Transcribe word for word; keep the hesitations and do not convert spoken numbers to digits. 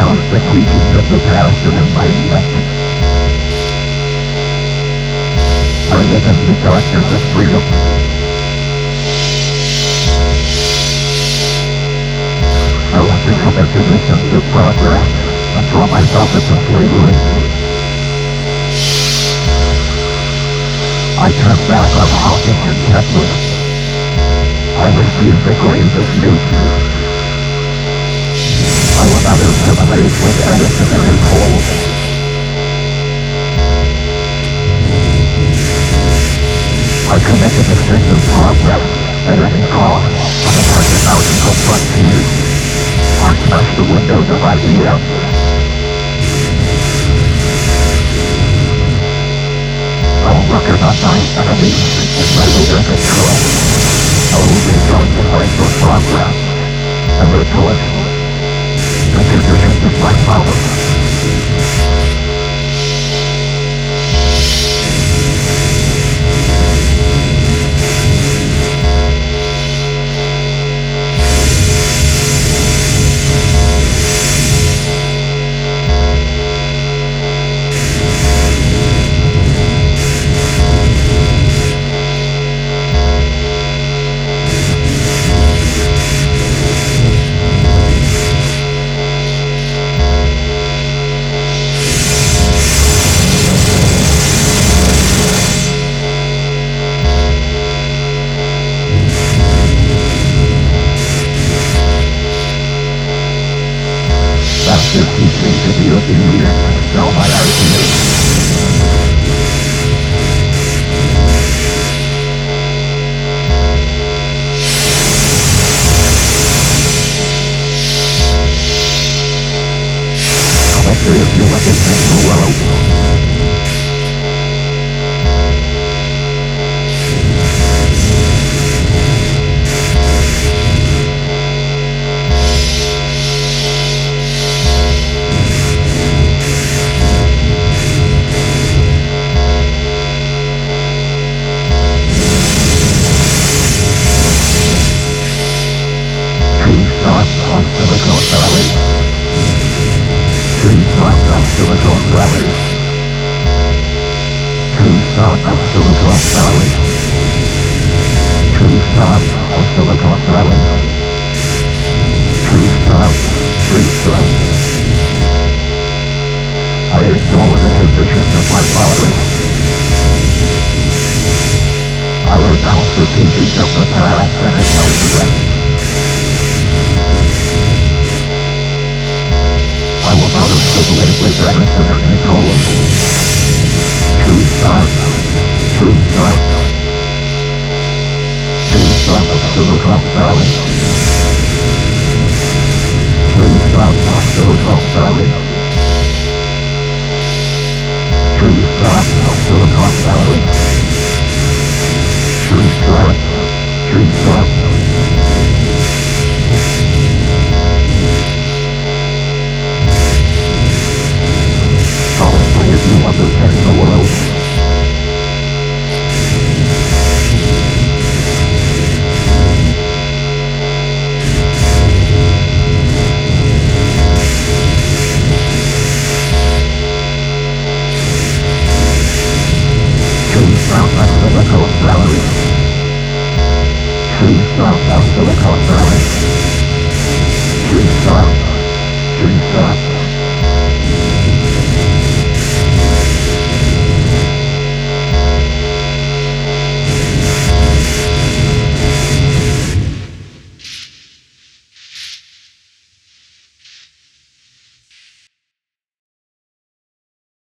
balance the teachings of the past and enlightenment. I live in the darkness of freedom. I want to commit to the sense of progress and throw myself into slavery. I turn back on Hawking and Tesla. I refuse the claims of Newton. I will not assimilate with Edison and his whole. I commit to the sense of progress at any cost on the personality frontiers. I smash the windows of ideas. I will recognize my enemies and my leader control. I will rejoin the fight for progress and retort the conditions of my power. Master teaching to be obedient to all my ideas. Victory of human in the world. Silicon Valley. True son of Silicon Valley. True son of Silicon Valley. True son of Silicon Valley. True son, true son. I extol the traditions of my father. I renounce the teachings of the past and acknowledge them. I will not assimilate with Edison or Nikola. True son, true son. True son of Silicon Valley. True son of Silicon Valley. True son of Silicon Valley. True son, true son. If you understand the world, true south of Silicon Valley. True south of Silicon Valley.